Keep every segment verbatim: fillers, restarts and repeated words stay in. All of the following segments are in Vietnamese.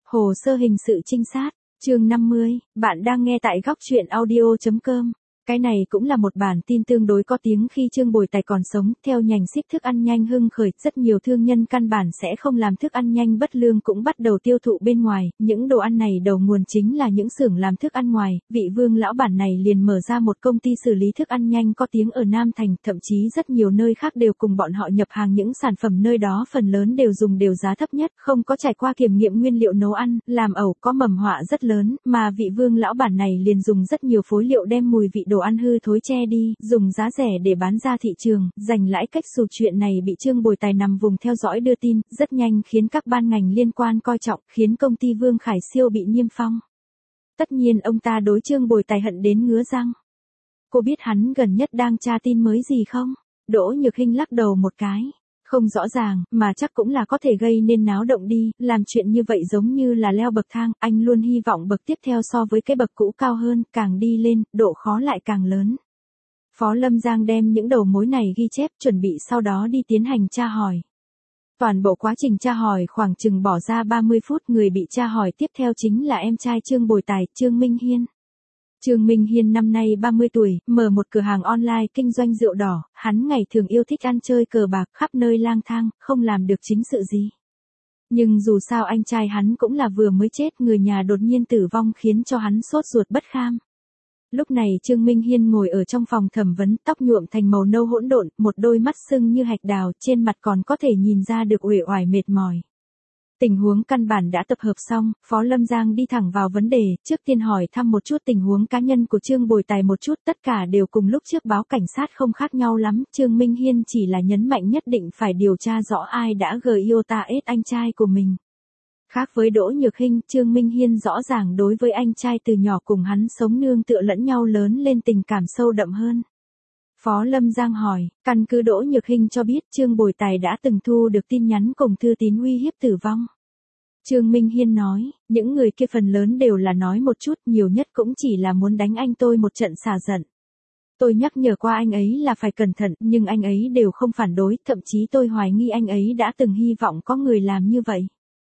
Hồ sơ hình sự trinh sát, chương năm mươi, bạn đang nghe tại góc truyện audio chấm com. Cái này cũng là một bản tin tương đối có tiếng khi Trương Bồi Tài còn sống, theo nhành ship thức ăn nhanh hưng khởi, rất nhiều thương nhân căn bản sẽ không làm thức ăn nhanh bất lương cũng bắt đầu tiêu thụ bên ngoài, những đồ ăn này đầu nguồn chính là những xưởng làm thức ăn ngoài, vị Vương lão bản này liền mở ra một công ty xử lý thức ăn nhanh có tiếng ở Nam Thành, thậm chí rất nhiều nơi khác đều cùng bọn họ nhập hàng những sản phẩm nơi đó phần lớn đều dùng đều giá thấp nhất, không có trải qua kiểm nghiệm nguyên liệu nấu ăn, làm ẩu có mầm họa rất lớn, mà vị Vương lão bản này liền dùng rất nhiều phối liệu đem mùi vị đồ ăn hư thối che đi, dùng giá rẻ để bán ra thị trường, giành lãi cách xù. Chuyện này bị Trương Bồi Tài nằm vùng theo dõi đưa tin, rất nhanh khiến các ban ngành liên quan coi trọng, khiến công ty Vương Khải Siêu bị niêm phong. Tất nhiên ông ta đối Trương Bồi Tài hận đến ngứa răng. Cô biết hắn gần nhất đang tra tin mới gì không? Đỗ Nhược Hinh lắc đầu một cái. Không rõ ràng, mà chắc cũng là có thể gây nên náo động đi, làm chuyện như vậy giống như là leo bậc thang, anh luôn hy vọng bậc tiếp theo so với cái bậc cũ cao hơn, càng đi lên, độ khó lại càng lớn. Phó Lâm Giang đem những đầu mối này ghi chép, chuẩn bị sau đó đi tiến hành tra hỏi. Toàn bộ quá trình tra hỏi khoảng chừng bỏ ra ba mươi phút, người bị tra hỏi tiếp theo chính là em trai Trương Bồi Tài, Trương Minh Hiên. Trương Minh Hiên năm nay ba mươi tuổi, mở một cửa hàng online kinh doanh rượu đỏ, hắn ngày thường yêu thích ăn chơi cờ bạc, khắp nơi lang thang, không làm được chính sự gì. Nhưng dù sao anh trai hắn cũng là vừa mới chết, người nhà đột nhiên tử vong khiến cho hắn sốt ruột bất kham. Lúc này Trương Minh Hiên ngồi ở trong phòng thẩm vấn, tóc nhuộm thành màu nâu hỗn độn, một đôi mắt sưng như hạch đào, trên mặt còn có thể nhìn ra được uể oải mệt mỏi. Tình huống căn bản đã tập hợp xong, Phó Lâm Giang đi thẳng vào vấn đề, trước tiên hỏi thăm một chút tình huống cá nhân của Trương Bồi Tài một chút, tất cả đều cùng lúc trước báo cảnh sát không khác nhau lắm, Trương Minh Hiên chỉ là nhấn mạnh nhất định phải điều tra rõ ai đã gây iota ết anh trai của mình. Khác với Đỗ Nhược Hinh, Trương Minh Hiên rõ ràng đối với anh trai từ nhỏ cùng hắn sống nương tựa lẫn nhau lớn lên tình cảm sâu đậm hơn. Phó Lâm Giang hỏi, căn cứ Đỗ Nhược Hinh cho biết Trương Bồi Tài đã từng thu được tin nhắn cùng thư tín uy hiếp tử vong. Trương Minh Hiên nói, những người kia phần lớn đều là nói một chút, nhiều nhất cũng chỉ là muốn đánh anh tôi một trận xả giận. Tôi nhắc nhở qua anh ấy là phải cẩn thận, nhưng anh ấy đều không phản đối, thậm chí tôi hoài nghi anh ấy đã từng hy vọng có người làm như vậy.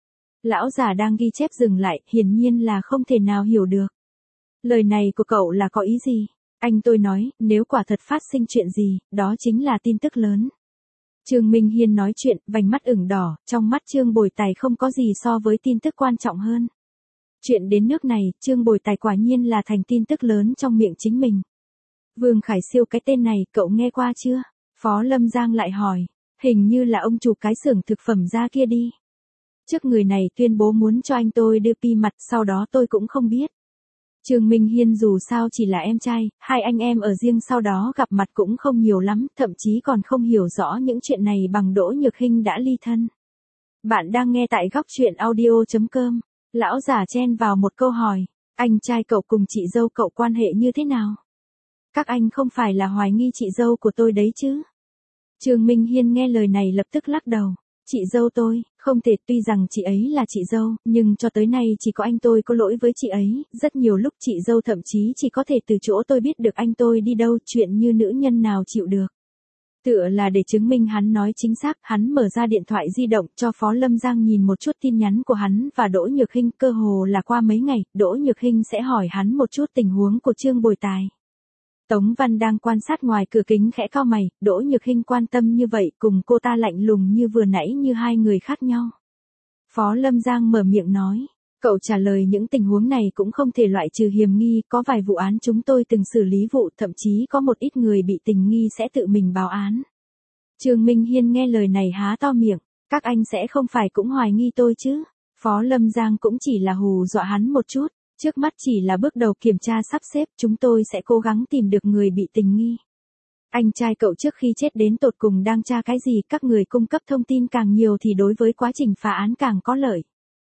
Lão già đang ghi chép dừng lại, hiển nhiên là không thể nào hiểu được. Lời này của cậu là có ý gì? Anh tôi nói, nếu quả thật phát sinh chuyện gì, đó chính là tin tức lớn. Trương Minh Hiên nói chuyện, vành mắt ửng đỏ, trong mắt Trương Bồi Tài không có gì so với tin tức quan trọng hơn. Chuyện đến nước này, Trương Bồi Tài quả nhiên là thành tin tức lớn trong miệng chính mình. Vương Khải Siêu, cái tên này, cậu nghe qua chưa? Phó Lâm Giang lại hỏi, hình như là ông chủ cái xưởng thực phẩm ra kia đi. Trước người này tuyên bố muốn cho anh tôi đưa pi mặt, sau đó tôi cũng không biết. Trương Minh Hiên dù sao chỉ là em trai, hai anh em ở riêng sau đó gặp mặt cũng không nhiều lắm, thậm chí còn không hiểu rõ những chuyện này bằng Đỗ Nhược Hinh đã ly thân. Bạn đang nghe tại góc truyện audio chấm com. Lão già chen vào một câu hỏi, anh trai cậu cùng chị dâu cậu quan hệ như thế nào? Các anh không phải là hoài nghi chị dâu của tôi đấy chứ? Trương Minh Hiên nghe lời này lập tức lắc đầu. Chị dâu tôi, không thể, tuy rằng chị ấy là chị dâu, nhưng cho tới nay chỉ có anh tôi có lỗi với chị ấy, rất nhiều lúc chị dâu thậm chí chỉ có thể từ chỗ tôi biết được anh tôi đi đâu, chuyện như nữ nhân nào chịu được. Tựa là để chứng minh hắn nói chính xác, hắn mở ra điện thoại di động cho Phó Lâm Giang nhìn một chút tin nhắn của hắn và Đỗ Nhược Hinh, cơ hồ là qua mấy ngày, Đỗ Nhược Hinh sẽ hỏi hắn một chút tình huống của Trương Bồi Tài. Tống Văn đang quan sát ngoài cửa kính khẽ cau mày, Đỗ Nhược Hinh quan tâm như vậy, cùng cô ta lạnh lùng như vừa nãy như hai người khác nhau. Phó Lâm Giang mở miệng nói, cậu trả lời những tình huống này cũng không thể loại trừ hiểm nghi, có vài vụ án chúng tôi từng xử lý vụ, thậm chí có một ít người bị tình nghi sẽ tự mình báo án. Trương Minh Hiên nghe lời này há to miệng, các anh sẽ không phải cũng hoài nghi tôi chứ? Phó Lâm Giang cũng chỉ là hù dọa hắn một chút. Trước mắt chỉ là bước đầu kiểm tra sắp xếp, chúng tôi sẽ cố gắng tìm được người bị tình nghi. Anh trai cậu trước khi chết đến tột cùng đang tra cái gì, các người cung cấp thông tin càng nhiều thì đối với quá trình phá án càng có lợi.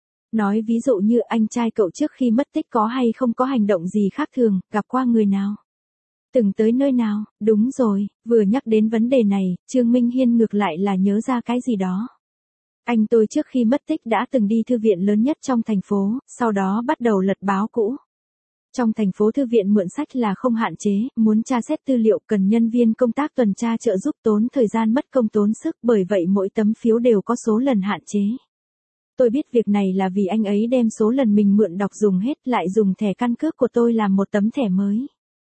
Nói ví dụ như anh trai cậu trước khi mất tích có hay không có hành động gì khác thường, gặp qua người nào? Từng tới nơi nào? Đúng rồi, vừa nhắc đến vấn đề này, Trương Minh Hiên ngược lại là nhớ ra cái gì đó. Anh tôi trước khi mất tích đã từng đi thư viện lớn nhất trong thành phố, sau đó bắt đầu lật báo cũ. Trong thành phố thư viện mượn sách là không hạn chế, muốn tra xét tư liệu cần nhân viên công tác tuần tra trợ giúp, tốn thời gian mất công tốn sức, bởi vậy mỗi tấm phiếu đều có số lần hạn chế. Tôi biết việc này là vì anh ấy đem số lần mình mượn đọc dùng hết, lại dùng thẻ căn cước của tôi làm một tấm thẻ mới.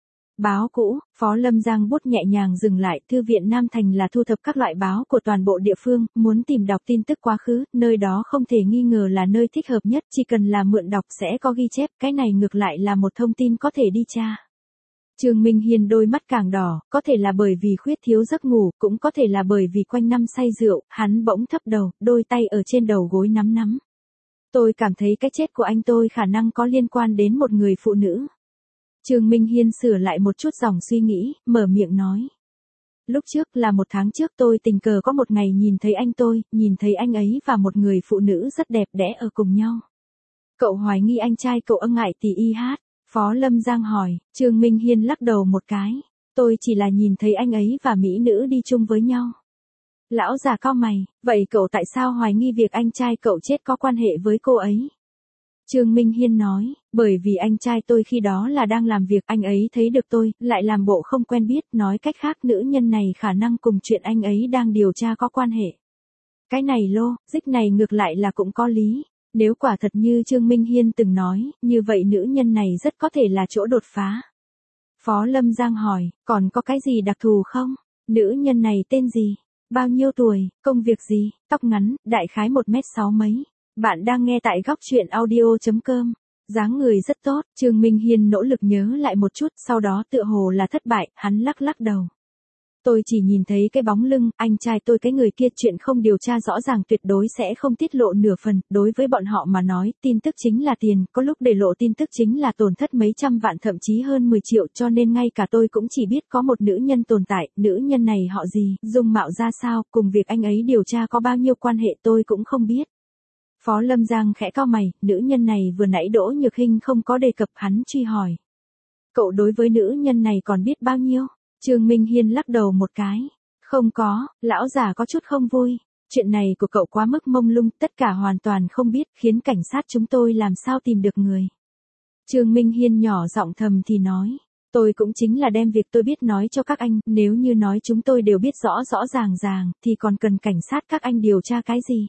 Báo cũ, Phó Lâm Giang bút nhẹ nhàng dừng lại, Thư viện Nam Thành là thu thập các loại báo của toàn bộ địa phương, muốn tìm đọc tin tức quá khứ, nơi đó không thể nghi ngờ là nơi thích hợp nhất, chỉ cần là mượn đọc sẽ có ghi chép, cái này ngược lại là một thông tin có thể đi tra. Trương Minh Hiên đôi mắt càng đỏ, có thể là bởi vì khuyết thiếu giấc ngủ, cũng có thể là bởi vì quanh năm say rượu, hắn bỗng thấp đầu, đôi tay ở trên đầu gối nắm nắm. Tôi cảm thấy cái chết của anh tôi khả năng có liên quan đến một người phụ nữ. Trương Minh Hiên sửa lại một chút dòng suy nghĩ, mở miệng nói. Lúc trước là một tháng trước tôi tình cờ có một ngày nhìn thấy anh tôi, nhìn thấy anh ấy và một người phụ nữ rất đẹp đẽ ở cùng nhau. Cậu hoài nghi anh trai cậu ân ngại tỷ y hát. Phó Lâm Giang hỏi, Trương Minh Hiên lắc đầu một cái. Tôi chỉ là nhìn thấy anh ấy và mỹ nữ đi chung với nhau. Lão già cau mày, vậy cậu tại sao hoài nghi việc anh trai cậu chết có quan hệ với cô ấy? Trương Minh Hiên nói, bởi vì anh trai tôi khi đó là đang làm việc, anh ấy thấy được tôi, lại làm bộ không quen biết, nói cách khác nữ nhân này khả năng cùng chuyện anh ấy đang điều tra có quan hệ. Cái này lô, dích này ngược lại là cũng có lý. Nếu quả thật như Trương Minh Hiên từng nói, như vậy nữ nhân này rất có thể là chỗ đột phá. Phó Lâm Giang hỏi, còn có cái gì đặc thù không? Nữ nhân này tên gì? Bao nhiêu tuổi? Công việc gì? Tóc ngắn, đại khái một mét sáu mấy. Bạn đang nghe tại góc truyện audio chấm com. Dáng người rất tốt, Trương Minh Hiên nỗ lực nhớ lại một chút, sau đó tựa hồ là thất bại, hắn lắc lắc đầu. Tôi chỉ nhìn thấy cái bóng lưng, anh trai tôi cái người kia chuyện không điều tra rõ ràng tuyệt đối sẽ không tiết lộ nửa phần, đối với bọn họ mà nói, tin tức chính là tiền, có lúc để lộ tin tức chính là tổn thất mấy trăm vạn thậm chí hơn mười triệu cho nên ngay cả tôi cũng chỉ biết có một nữ nhân tồn tại, nữ nhân này họ gì, dung mạo ra sao, cùng việc anh ấy điều tra có bao nhiêu quan hệ tôi cũng không biết. Phó Lâm Giang khẽ cau mày, nữ nhân này vừa nãy Đỗ Nhược Hinh không có đề cập, hắn truy hỏi. Cậu đối với nữ nhân này còn biết bao nhiêu? Trương Minh Hiên lắc đầu một cái. Không có, lão già có chút không vui. Chuyện này của cậu quá mức mông lung, tất cả hoàn toàn không biết, khiến cảnh sát chúng tôi làm sao tìm được người. Trương Minh Hiên nhỏ giọng thầm thì nói. Tôi cũng chính là đem việc tôi biết nói cho các anh, nếu như nói chúng tôi đều biết rõ rõ ràng ràng, thì còn cần cảnh sát các anh điều tra cái gì?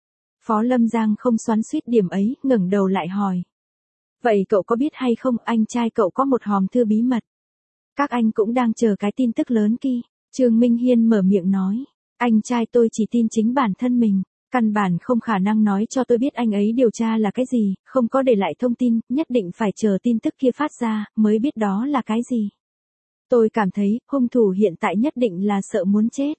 Phó Lâm Giang không xoắn xuýt điểm ấy, ngẩng đầu lại hỏi. Vậy cậu có biết hay không, anh trai cậu có một hòm thư bí mật? Các anh cũng đang chờ cái tin tức lớn kia. Trương Minh Hiên mở miệng nói. Anh trai tôi chỉ tin chính bản thân mình. Căn bản không khả năng nói cho tôi biết anh ấy điều tra là cái gì, không có để lại thông tin, nhất định phải chờ tin tức kia phát ra, mới biết đó là cái gì. Tôi cảm thấy, hung thủ hiện tại nhất định là sợ muốn chết.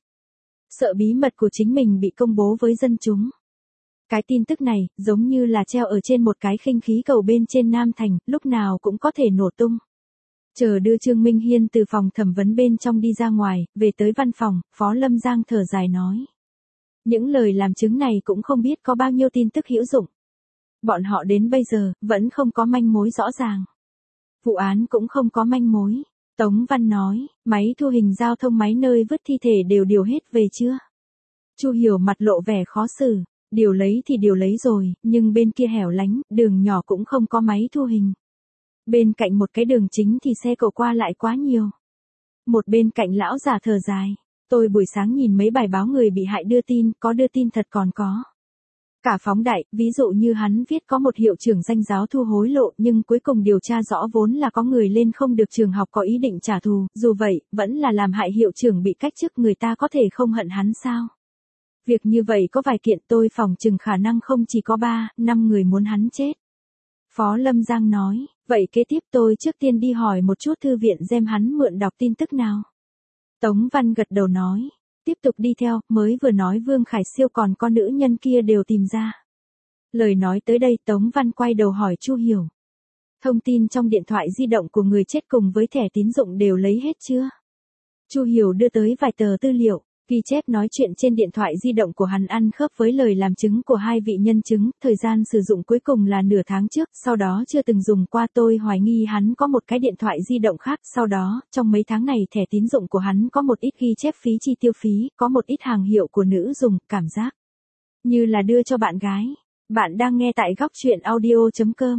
Sợ bí mật của chính mình bị công bố với dân chúng. Cái tin tức này, giống như là treo ở trên một cái khinh khí cầu bên trên Nam Thành, lúc nào cũng có thể nổ tung. Chờ đưa Trương Minh Hiên từ phòng thẩm vấn bên trong đi ra ngoài, về tới văn phòng, Phó Lâm Giang thở dài nói. Những lời làm chứng này cũng không biết có bao nhiêu tin tức hữu dụng. Bọn họ đến bây giờ, vẫn không có manh mối rõ ràng. Vụ án cũng không có manh mối. Tống Văn nói, máy thu hình giao thông máy nơi vứt thi thể đều điều hết về chưa? Chu Hiểu mặt lộ vẻ khó xử. Điều lấy thì điều lấy rồi, nhưng bên kia hẻo lánh, đường nhỏ cũng không có máy thu hình. Bên cạnh một cái đường chính thì xe cộ qua lại quá nhiều. Một bên cạnh lão già thở dài. Tôi buổi sáng nhìn mấy bài báo người bị hại đưa tin, có đưa tin thật còn có. Cả phóng đại, ví dụ như hắn viết có một hiệu trưởng danh giáo thu hối lộ nhưng cuối cùng điều tra rõ vốn là có người lên không được trường học có ý định trả thù, dù vậy, vẫn là làm hại hiệu trưởng bị cách chức, người ta có thể không hận hắn sao? Việc như vậy có vài kiện, tôi phỏng chừng khả năng không chỉ có ba, năm người muốn hắn chết. Phó Lâm Giang nói, vậy kế tiếp tôi trước tiên đi hỏi một chút thư viện xem hắn mượn đọc tin tức nào. Tống Văn gật đầu nói, tiếp tục đi theo, mới vừa nói Vương Khải Siêu còn con nữ nhân kia đều tìm ra. Lời nói tới đây Tống Văn quay đầu hỏi Chu Hiểu. Thông tin trong điện thoại di động của người chết cùng với thẻ tín dụng đều lấy hết chưa? Chu Hiểu đưa tới vài tờ tư liệu. Ghi chép nói chuyện trên điện thoại di động của hắn ăn khớp với lời làm chứng của hai vị nhân chứng, thời gian sử dụng cuối cùng là nửa tháng trước, sau đó chưa từng dùng qua, tôi hoài nghi hắn có một cái điện thoại di động khác, sau đó, trong mấy tháng này thẻ tín dụng của hắn có một ít ghi chép phí chi tiêu phí, có một ít hàng hiệu của nữ dùng, cảm giác như là đưa cho bạn gái. Bạn đang nghe tại góc truyện audio chấm com.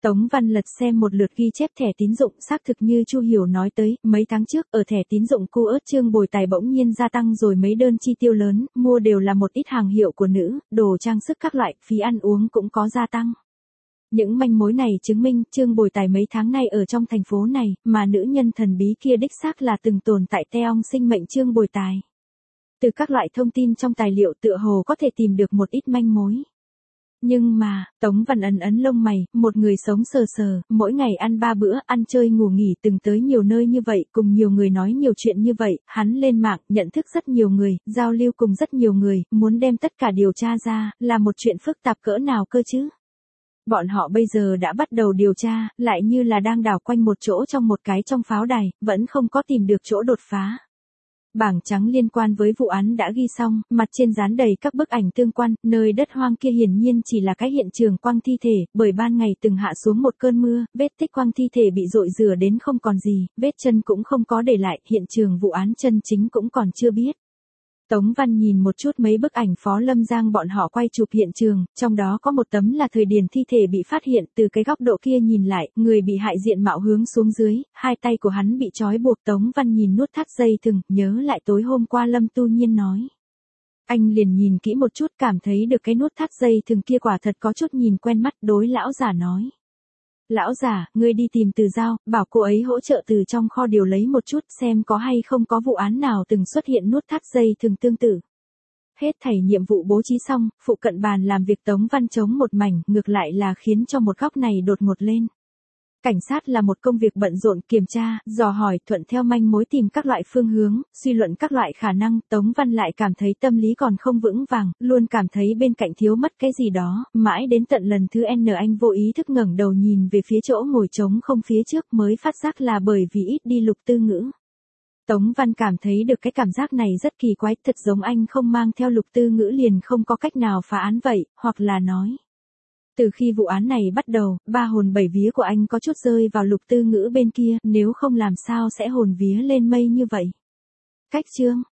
Tống Văn lật xem một lượt ghi chép thẻ tín dụng, xác thực như Chu Hiểu nói tới, mấy tháng trước ở thẻ tín dụng cô ớt Trương Bồi Tài bỗng nhiên gia tăng rồi mấy đơn chi tiêu lớn, mua đều là một ít hàng hiệu của nữ, đồ trang sức các loại, phí ăn uống cũng có gia tăng. Những manh mối này chứng minh Trương Bồi Tài mấy tháng nay ở trong thành phố này, mà nữ nhân thần bí kia đích xác là từng tồn tại theo sinh mệnh Trương Bồi Tài. Từ các loại thông tin trong tài liệu tựa hồ có thể tìm được một ít manh mối. Nhưng mà, Tống Văn ấn ấn lông mày, một người sống sờ sờ, mỗi ngày ăn ba bữa, ăn chơi ngủ nghỉ từng tới nhiều nơi như vậy, cùng nhiều người nói nhiều chuyện như vậy, hắn lên mạng, nhận thức rất nhiều người, giao lưu cùng rất nhiều người, muốn đem tất cả điều tra ra, là một chuyện phức tạp cỡ nào cơ chứ? Bọn họ bây giờ đã bắt đầu điều tra, lại như là đang đảo quanh một chỗ trong một cái trong pháo đài, vẫn không có tìm được chỗ đột phá. Bảng trắng liên quan với vụ án đã ghi xong, mặt trên dán đầy các bức ảnh tương quan, nơi đất hoang kia hiển nhiên chỉ là cái hiện trường quăng thi thể, bởi ban ngày từng hạ xuống một cơn mưa, vết tích quăng thi thể bị dội rửa đến không còn gì, vết chân cũng không có để lại, hiện trường vụ án chân chính cũng còn chưa biết. Tống Văn nhìn một chút mấy bức ảnh Phó Lâm Giang bọn họ quay chụp hiện trường, trong đó có một tấm là thời điểm thi thể bị phát hiện, từ cái góc độ kia nhìn lại, người bị hại diện mạo hướng xuống dưới, hai tay của hắn bị trói buộc. Tống Văn nhìn nút thắt dây thừng, nhớ lại tối hôm qua Lâm Tu Nhiên nói. Anh liền nhìn kỹ một chút, cảm thấy được cái nút thắt dây thừng kia quả thật có chút nhìn quen mắt, đối lão già nói. Lão già, ngươi đi tìm Từ Giao, bảo cô ấy hỗ trợ từ trong kho điều lấy một chút xem có hay không có vụ án nào từng xuất hiện nút thắt dây thừng tương tự. Hết thảy nhiệm vụ bố trí xong, phụ cận bàn làm việc Tống Văn trống một mảnh, ngược lại là khiến cho một góc này đột ngột lên. Cảnh sát là một công việc bận rộn, kiểm tra, dò hỏi, thuận theo manh mối tìm các loại phương hướng, suy luận các loại khả năng. Tống Văn lại cảm thấy tâm lý còn không vững vàng, luôn cảm thấy bên cạnh thiếu mất cái gì đó, mãi đến tận lần thứ N anh vô ý thức ngẩng đầu nhìn về phía chỗ ngồi trống không phía trước mới phát giác là bởi vì ít đi Lục Tư Ngữ. Tống Văn cảm thấy được cái cảm giác này rất kỳ quái, thật giống anh không mang theo Lục Tư Ngữ liền không có cách nào phá án vậy, hoặc là nói. Từ khi vụ án này bắt đầu, ba hồn bảy vía của anh có chút rơi vào Lục Tư Ngữ bên kia, nếu không làm sao sẽ hồn vía lên mây như vậy. Cách chương